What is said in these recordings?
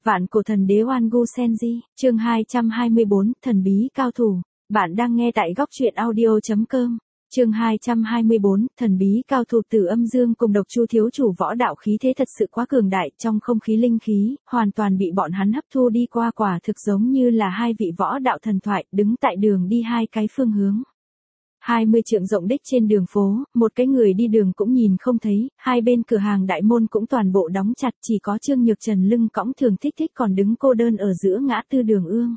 Vạn cổ thần đế Oan Gu Senji, chương 224, thần bí cao thủ. Bạn đang nghe tại góc truyện audio.com. Chương 224, thần bí cao thủ. Tử Âm Dương cùng Độc Chu thiếu chủ võ đạo khí thế thật sự quá cường đại, trong không khí linh khí, hoàn toàn bị bọn hắn hấp thu đi qua, quả thực giống như là hai vị võ đạo thần thoại, đứng tại đường đi hai cái phương hướng. 20 trượng rộng đích trên đường phố, một cái người đi đường cũng nhìn không thấy, hai bên cửa hàng đại môn cũng toàn bộ đóng chặt, chỉ có Trương Nhược Trần lưng cõng Thường Thích Thích còn đứng cô đơn ở giữa ngã tư đường ương.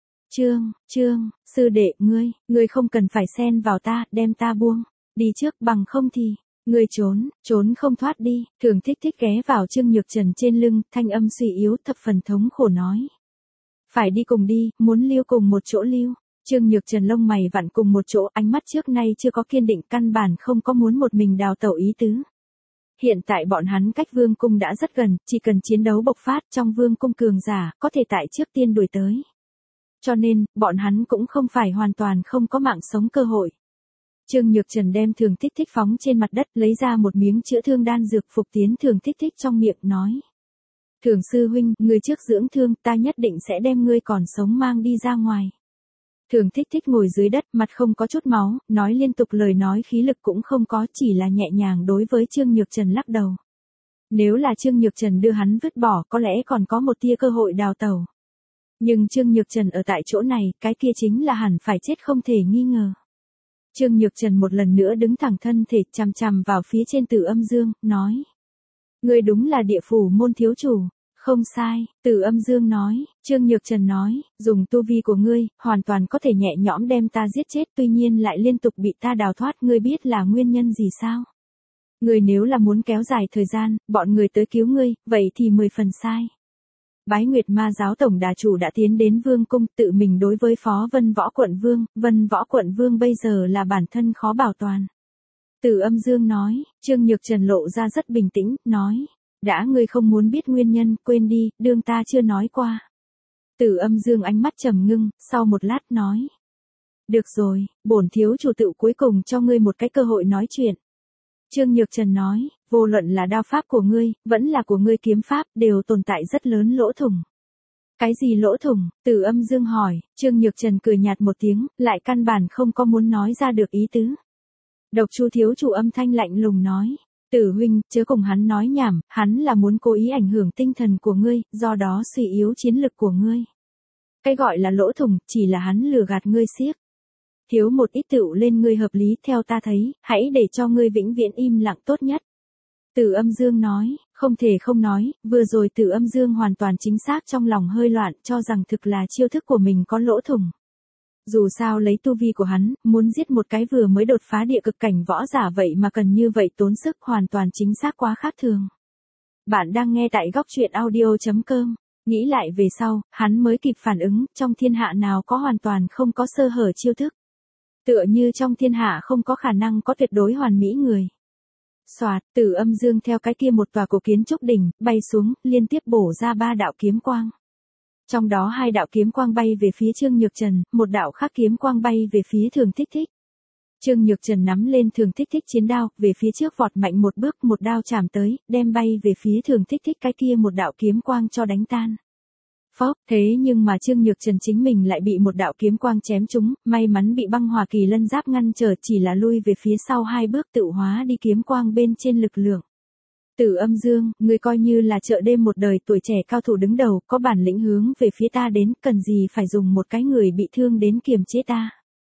Trương, sư đệ, ngươi không cần phải xen vào ta, đem ta buông, đi trước, bằng không thì, ngươi trốn không thoát đi. Thường Thích Thích ghé vào Trương Nhược Trần trên lưng, thanh âm suy yếu, thập phần thống khổ nói. Phải đi cùng đi, muốn lưu cùng một chỗ lưu. Trương Nhược Trần lông mày vặn cùng một chỗ, ánh mắt trước nay chưa có kiên định, căn bản không có muốn một mình đào tẩu ý tứ. Hiện tại bọn hắn cách vương cung đã rất gần, chỉ cần chiến đấu bộc phát trong vương cung cường giả, có thể tại trước tiên đuổi tới. Cho nên, bọn hắn cũng không phải hoàn toàn không có mạng sống cơ hội. Trương Nhược Trần đem Thường Thích Thích phóng trên mặt đất, lấy ra một miếng chữa thương đan dược phục tiến Thường Thích Thích trong miệng, nói. Thường sư huynh, ngươi trước dưỡng thương, ta nhất định sẽ đem ngươi còn sống mang đi ra ngoài. Thường Thích Thích ngồi dưới đất, mặt không có chút máu, nói liên tục lời nói, khí lực cũng không có, chỉ là nhẹ nhàng đối với Trương Nhược Trần lắc đầu. Nếu là Trương Nhược Trần đưa hắn vứt bỏ, có lẽ còn có một tia cơ hội đào tẩu. Nhưng Trương Nhược Trần ở tại chỗ này, cái kia chính là hẳn phải chết không thể nghi ngờ. Trương Nhược Trần một lần nữa đứng thẳng thân thể, chằm chằm vào phía trên Tử Âm Dương, nói. Ngươi đúng là địa phủ môn thiếu chủ. Không sai, Tử Âm Dương nói. Trương Nhược Trần nói, dùng tu vi của ngươi, hoàn toàn có thể nhẹ nhõm đem ta giết chết, tuy nhiên lại liên tục bị ta đào thoát, ngươi biết là nguyên nhân gì sao? Ngươi nếu là muốn kéo dài thời gian, bọn người tới cứu ngươi, vậy thì 10 phần sai. Bái Nguyệt Ma giáo tổng đà chủ đã tiến đến vương cung, tự mình đối với Phó Vân Võ quận vương bây giờ là bản thân khó bảo toàn. Tử Âm Dương nói. Trương Nhược Trần lộ ra rất bình tĩnh, nói. Đã ngươi không muốn biết nguyên nhân, quên đi, đương ta chưa nói qua. Tử Âm Dương ánh mắt trầm ngưng, sau một lát nói. Được rồi, bổn thiếu chủ tự cuối cùng cho ngươi một cái cơ hội nói chuyện. Trương Nhược Trần nói, vô luận là đao pháp của ngươi, vẫn là của ngươi kiếm pháp, đều tồn tại rất lớn lỗ thủng. Cái gì lỗ thủng? Tử Âm Dương hỏi. Trương Nhược Trần cười nhạt một tiếng, lại căn bản không có muốn nói ra được ý tứ. Độc Chu thiếu chủ âm thanh lạnh lùng nói. Tử huynh, chớ cùng hắn nói nhảm, hắn là muốn cố ý ảnh hưởng tinh thần của ngươi, do đó suy yếu chiến lực của ngươi. Cái gọi là lỗ thủng, chỉ là hắn lừa gạt ngươi xiếc. Thiếu một ít tựu lên ngươi hợp lý, theo ta thấy, hãy để cho ngươi vĩnh viễn im lặng tốt nhất. Tử Âm Dương nói, không thể không nói, vừa rồi Tử Âm Dương hoàn toàn chính xác trong lòng hơi loạn, cho rằng thực là chiêu thức của mình có lỗ thủng. Dù sao lấy tu vi của hắn, muốn giết một cái vừa mới đột phá địa cực cảnh võ giả vậy mà cần như vậy tốn sức, hoàn toàn chính xác quá khác thường. Bạn đang nghe tại góc truyện audio.com. Nghĩ lại về sau, hắn mới kịp phản ứng, trong thiên hạ nào có hoàn toàn không có sơ hở chiêu thức. Tựa như trong thiên hạ không có khả năng có tuyệt đối hoàn mỹ người. Soạt, Tử Âm Dương theo cái kia một tòa cổ kiến trúc đỉnh, bay xuống, liên tiếp bổ ra 3 đạo kiếm quang. Trong đó 2 đạo kiếm quang bay về phía Trương Nhược Trần, một đạo khác kiếm quang bay về phía Thường Thích Thích. Trương Nhược Trần nắm lên Thường Thích Thích chiến đao, về phía trước vọt mạnh một bước, một đao chạm tới, đem bay về phía Thường Thích Thích cái kia một đạo kiếm quang cho đánh tan. Phốc, thế nhưng mà Trương Nhược Trần chính mình lại bị một đạo kiếm quang chém trúng, may mắn bị băng hỏa kỳ lân giáp ngăn trở, chỉ là lui về phía sau 2 bước tự hóa đi kiếm quang bên trên lực lượng. Tử Âm Dương, ngươi coi như là chợ đêm một đời tuổi trẻ cao thủ đứng đầu, có bản lĩnh hướng về phía ta đến, cần gì phải dùng một cái người bị thương đến kiềm chế ta.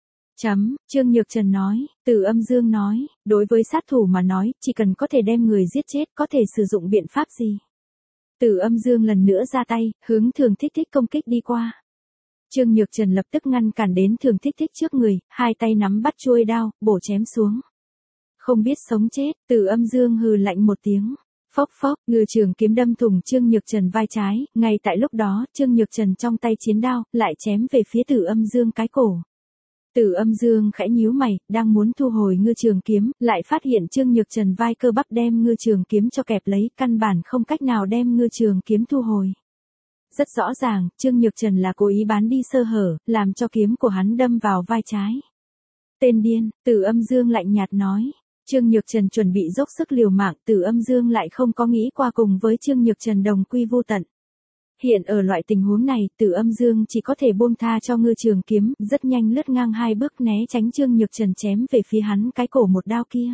Trương Nhược Trần nói. Tử Âm Dương nói, đối với sát thủ mà nói, chỉ cần có thể đem người giết chết, có thể sử dụng biện pháp gì. Tử Âm Dương lần nữa ra tay, hướng Thường Thích Thích công kích đi qua. Trương Nhược Trần lập tức ngăn cản đến Thường Thích Thích trước người, hai tay nắm bắt chuôi đao, bổ chém xuống. Không biết sống chết, Tử Âm Dương hừ lạnh một tiếng. Phốc, ngư trường kiếm đâm thủng Trương Nhược Trần vai trái, ngay tại lúc đó, Trương Nhược Trần trong tay chiến đao, lại chém về phía Tử Âm Dương cái cổ. Tử Âm Dương khẽ nhíu mày, đang muốn thu hồi ngư trường kiếm, lại phát hiện Trương Nhược Trần vai cơ bắp đem ngư trường kiếm cho kẹp lấy, căn bản không cách nào đem ngư trường kiếm thu hồi. Rất rõ ràng, Trương Nhược Trần là cố ý bán đi sơ hở, làm cho kiếm của hắn đâm vào vai trái. Tên điên, Tử Âm Dương lạnh nhạt nói. Trương Nhược Trần chuẩn bị dốc sức liều mạng, Tử Âm Dương lại không có nghĩ qua cùng với Trương Nhược Trần đồng quy vu tận. Hiện ở loại tình huống này, Từ Âm Dương chỉ có thể buông tha cho Ngư Trường Kiếm, rất nhanh lướt ngang 2 bước né tránh Trương Nhược Trần chém về phía hắn cái cổ một đao kia.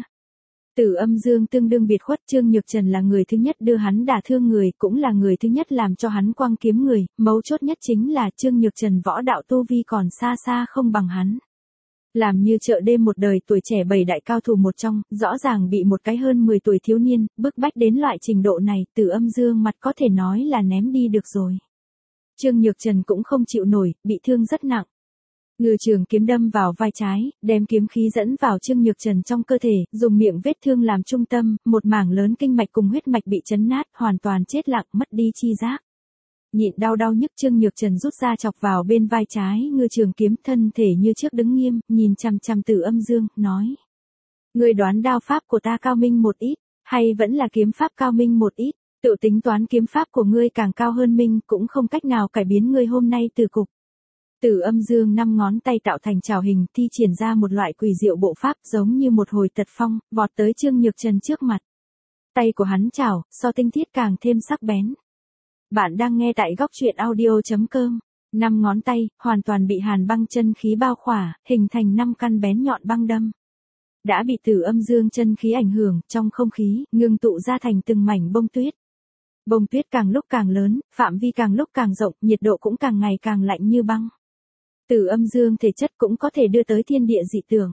Từ Âm Dương tương đương biệt khuất, Trương Nhược Trần là người thứ nhất đưa hắn đả thương người, cũng là người thứ nhất làm cho hắn quăng kiếm người, mấu chốt nhất chính là Trương Nhược Trần võ đạo tu vi còn xa xa không bằng hắn. Làm như chợ đêm một đời tuổi trẻ 7 đại cao thủ một trong, rõ ràng bị một cái hơn 10 tuổi thiếu niên, bức bách đến loại trình độ này, Từ Âm Dương mặt có thể nói là ném đi được rồi. Trương Nhược Trần cũng không chịu nổi, bị thương rất nặng. Ngư Trường Kiếm đâm vào vai trái, đem kiếm khí dẫn vào Trương Nhược Trần trong cơ thể, dùng miệng vết thương làm trung tâm, một mảng lớn kinh mạch cùng huyết mạch bị chấn nát, hoàn toàn chết lặng, mất đi chi giác. Nhịn đau đau nhức, Trương Nhược Trần rút ra chọc vào bên vai trái, Ngư Trường Kiếm thân thể như trước đứng nghiêm, nhìn chằm chằm Từ Âm Dương, nói: "Ngươi đoán đao pháp của ta cao minh một ít, hay vẫn là kiếm pháp cao minh một ít, tự tính toán kiếm pháp của ngươi càng cao hơn minh, cũng không cách nào cải biến ngươi hôm nay từ cục." Từ Âm Dương 5 ngón tay tạo thành trảo hình, thi triển ra một loại quỷ diệu bộ pháp, giống như một hồi tật phong, vọt tới Trương Nhược Trần trước mặt. Tay của hắn chảo, so tinh thiết càng thêm sắc bén. Bạn đang nghe tại góc truyện audio.com. 5 ngón tay, hoàn toàn bị hàn băng chân khí bao khỏa, hình thành 5 căn bén nhọn băng đâm. Đã bị Từ Âm Dương chân khí ảnh hưởng, trong không khí, ngưng tụ ra thành từng mảnh bông tuyết. Bông tuyết càng lúc càng lớn, phạm vi càng lúc càng rộng, nhiệt độ cũng càng ngày càng lạnh như băng. Từ Âm Dương thể chất cũng có thể đưa tới thiên địa dị tượng.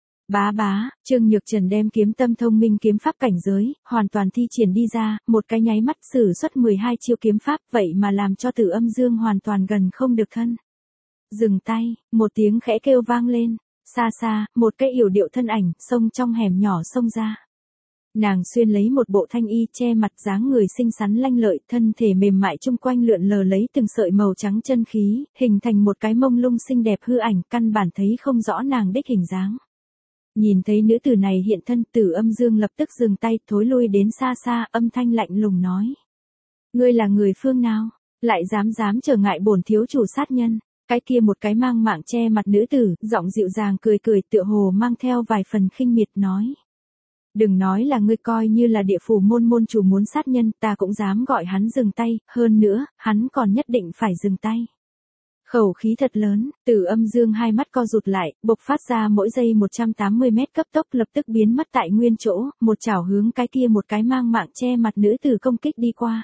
Bá bá, Trương Nhược Trần đem kiếm tâm thông minh kiếm pháp cảnh giới, hoàn toàn thi triển đi ra, một cái nháy mắt sử xuất 12 chiêu kiếm pháp, vậy mà làm cho Từ Âm Dương hoàn toàn gần không được thân. Dừng tay, một tiếng khẽ kêu vang lên, xa xa, một cái yểu điệu thân ảnh, xông trong hẻm nhỏ xông ra. Nàng xuyên lấy một bộ thanh y che mặt, dáng người xinh xắn lanh lợi, thân thể mềm mại chung quanh lượn lờ lấy từng sợi màu trắng chân khí, hình thành một cái mông lung xinh đẹp hư ảnh, căn bản thấy không rõ nàng đích hình dáng. Nhìn thấy nữ tử này hiện thân, Từ Âm Dương lập tức dừng tay, thối lui đến xa xa, âm thanh lạnh lùng nói: "Ngươi là người phương nào, lại dám trở ngại bổn thiếu chủ sát nhân?" Cái kia một cái mang mạng che mặt nữ tử, giọng dịu dàng cười cười, tựa hồ mang theo vài phần khinh miệt nói: "Đừng nói là ngươi, coi như là địa phủ môn môn chủ muốn sát nhân, ta cũng dám gọi hắn dừng tay, hơn nữa, hắn còn nhất định phải dừng tay." Khẩu khí thật lớn, Từ Âm Dương hai mắt co rụt lại, bộc phát ra mỗi giây 180 mét cấp tốc, lập tức biến mất tại nguyên chỗ, một chảo hướng cái kia một cái mang mạng che mặt nữ tử công kích đi qua.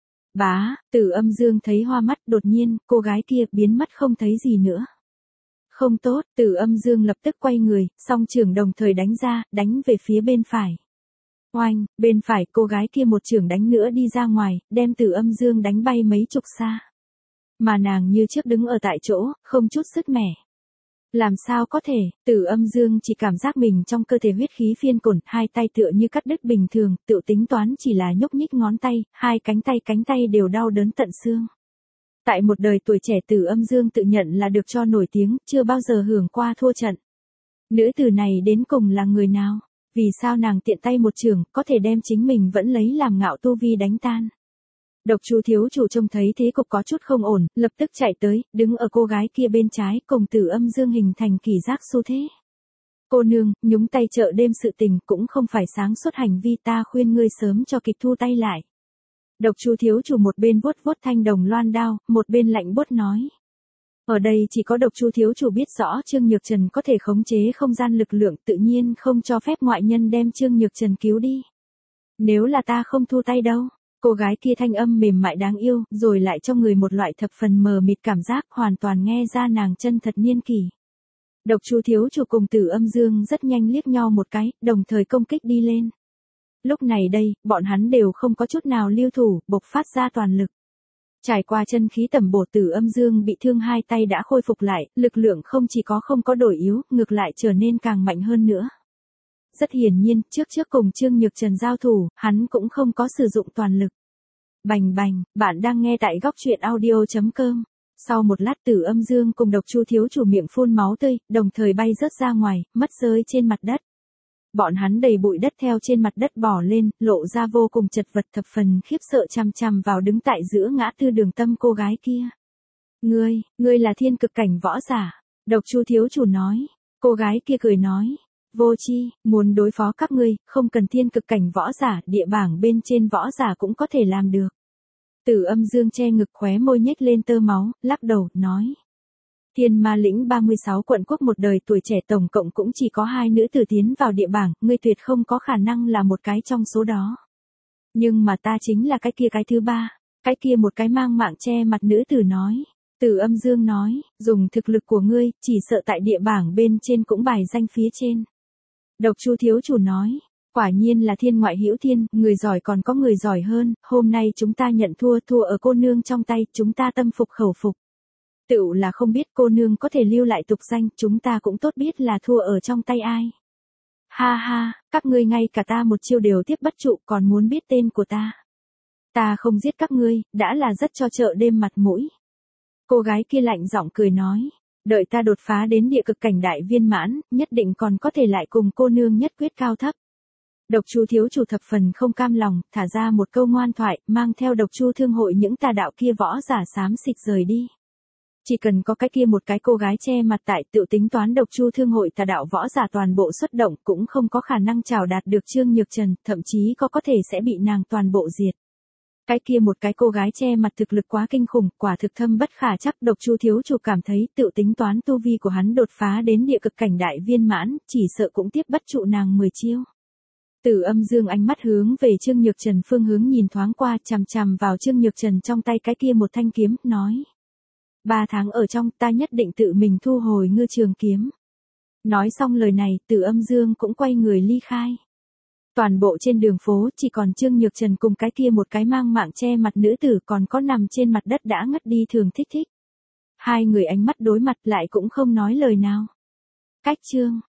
Bá, Từ Âm Dương thấy hoa mắt, đột nhiên, cô gái kia biến mất không thấy gì nữa. Không tốt, Từ Âm Dương lập tức quay người, song chưởng đồng thời đánh ra, đánh về phía bên phải. Oanh, bên phải, cô gái kia một chưởng đánh nữa đi ra ngoài, đem Từ Âm Dương đánh bay mấy chục xa. Mà nàng như trước đứng ở tại chỗ, không chút sức mẻ. Làm sao có thể, Từ Âm Dương chỉ cảm giác mình trong cơ thể huyết khí phiên cổn, hai tay tựa như cắt đứt bình thường, tự tính toán chỉ là nhúc nhích ngón tay, hai cánh tay đều đau đớn tận xương. Tại một đời tuổi trẻ, Từ Âm Dương tự nhận là được cho nổi tiếng, chưa bao giờ hưởng qua thua trận. Nữ tử này đến cùng là người nào? Vì sao nàng tiện tay một chưởng, có thể đem chính mình vẫn lấy làm ngạo tu vi đánh tan? Độc Chu thiếu chủ trông thấy thế cục có chút không ổn, lập tức chạy tới, đứng ở cô gái kia bên trái, cùng Từ Âm Dương hình thành kỳ giác xu thế. "Cô nương, nhúng tay chợ đêm sự tình cũng không phải sáng suốt hành vi, ta khuyên ngươi sớm cho kịp thu tay lại." Độc Chu thiếu chủ một bên vuốt vuốt thanh đồng loan đao, một bên lạnh buốt nói. Ở đây chỉ có Độc Chu thiếu chủ biết rõ Trương Nhược Trần có thể khống chế không gian lực lượng, tự nhiên không cho phép ngoại nhân đem Trương Nhược Trần cứu đi. "Nếu là ta không thu tay đâu?" Cô gái kia thanh âm mềm mại đáng yêu, rồi lại cho người một loại thập phần mờ mịt cảm giác, hoàn toàn nghe ra nàng chân thật niên kỷ. Độc Chu thiếu chủ cùng Từ Âm Dương rất nhanh liếc nhau một cái, đồng thời công kích đi lên. Lúc này đây, bọn hắn đều không có chút nào lưu thủ, bộc phát ra toàn lực. Trải qua chân khí tẩm bổ, Từ Âm Dương bị thương hai tay đã khôi phục lại, lực lượng không chỉ có không có đổi yếu, ngược lại trở nên càng mạnh hơn nữa. Rất hiển nhiên, trước cùng Trương Nhược Trần giao thủ, hắn cũng không có sử dụng toàn lực. Bành bành, bạn đang nghe tại góc truyện audio.com. Sau một lát, Từ Âm Dương cùng Độc Chu thiếu chủ miệng phun máu tươi, đồng thời bay rớt ra ngoài, mất rơi trên mặt đất. Bọn hắn đầy bụi đất theo trên mặt đất bỏ lên, lộ ra vô cùng chật vật, thập phần khiếp sợ chằm chằm vào đứng tại giữa ngã tư đường tâm cô gái kia. Ngươi là thiên cực cảnh võ giả. Độc Chu thiếu chủ nói. Cô gái kia cười nói. Vô chi, muốn đối phó các ngươi, không cần thiên cực cảnh võ giả, địa bảng bên trên võ giả cũng có thể làm được. Tử Âm Dương che ngực khóe môi nhếch lên tơ máu, lắc đầu, nói. Thiên Ma lĩnh 36 quận quốc một đời tuổi trẻ tổng cộng cũng chỉ có 2 nữ tử tiến vào địa bảng, ngươi tuyệt không có khả năng là một cái trong số đó. Nhưng mà ta chính là cái kia cái thứ ba, cái kia một cái mang mạng che mặt nữ tử nói. Tử Âm Dương nói, dùng thực lực của ngươi, chỉ sợ tại địa bảng bên trên cũng bài danh phía trên. Độc Chu thiếu chủ nói, quả nhiên là thiên ngoại hữu thiên, người giỏi còn có người giỏi hơn, hôm nay chúng ta nhận thua, thua ở cô nương trong tay, chúng ta tâm phục khẩu phục. Tựu là không biết cô nương có thể lưu lại tục danh, chúng ta cũng tốt biết là thua ở trong tay ai. Ha ha, các ngươi ngay cả ta một chiêu đều tiếp bất trụ, còn muốn biết tên của ta. Ta không giết các ngươi, đã là rất cho chợ đêm mặt mũi. Cô gái kia lạnh giọng cười nói, đợi ta đột phá đến địa cực cảnh đại viên mãn, nhất định còn có thể lại cùng cô nương nhất quyết cao thấp. Độc Chu thiếu chủ thập phần không cam lòng, thả ra một câu ngoan thoại, mang theo Độc Chu thương hội những tà đạo kia võ giả xám xịt rời đi. Chỉ cần có cái kia một cái cô gái che mặt tại, tự tính toán Độc Chu thương hội tà đạo võ giả toàn bộ xuất động, cũng không có khả năng chào đạt được Trương Nhược Trần, thậm chí có thể sẽ bị nàng toàn bộ diệt. Cái kia một cái cô gái che mặt thực lực quá kinh khủng, quả thực thâm bất khả trắc. Độc Chu thiếu chủ cảm thấy tự tính toán tu vi của hắn đột phá đến địa cực cảnh đại viên mãn, chỉ sợ cũng tiếp bất trụ nàng 10 chiêu. Tử Âm Dương ánh mắt hướng về Trương Nhược Trần phương hướng nhìn thoáng qua, chằm chằm vào Trương Nhược Trần trong tay cái kia một thanh kiếm, nói. 3 tháng ở trong, ta nhất định tự mình thu hồi ngư trường kiếm. Nói xong lời này, Tử Âm Dương cũng quay người ly khai. Toàn bộ trên đường phố, chỉ còn Trương Nhược Trần cùng cái kia một cái mang mạng che mặt nữ tử, còn có nằm trên mặt đất đã ngất đi Thường Thích Thích. Hai người ánh mắt đối mặt lại cũng không nói lời nào. Cách chương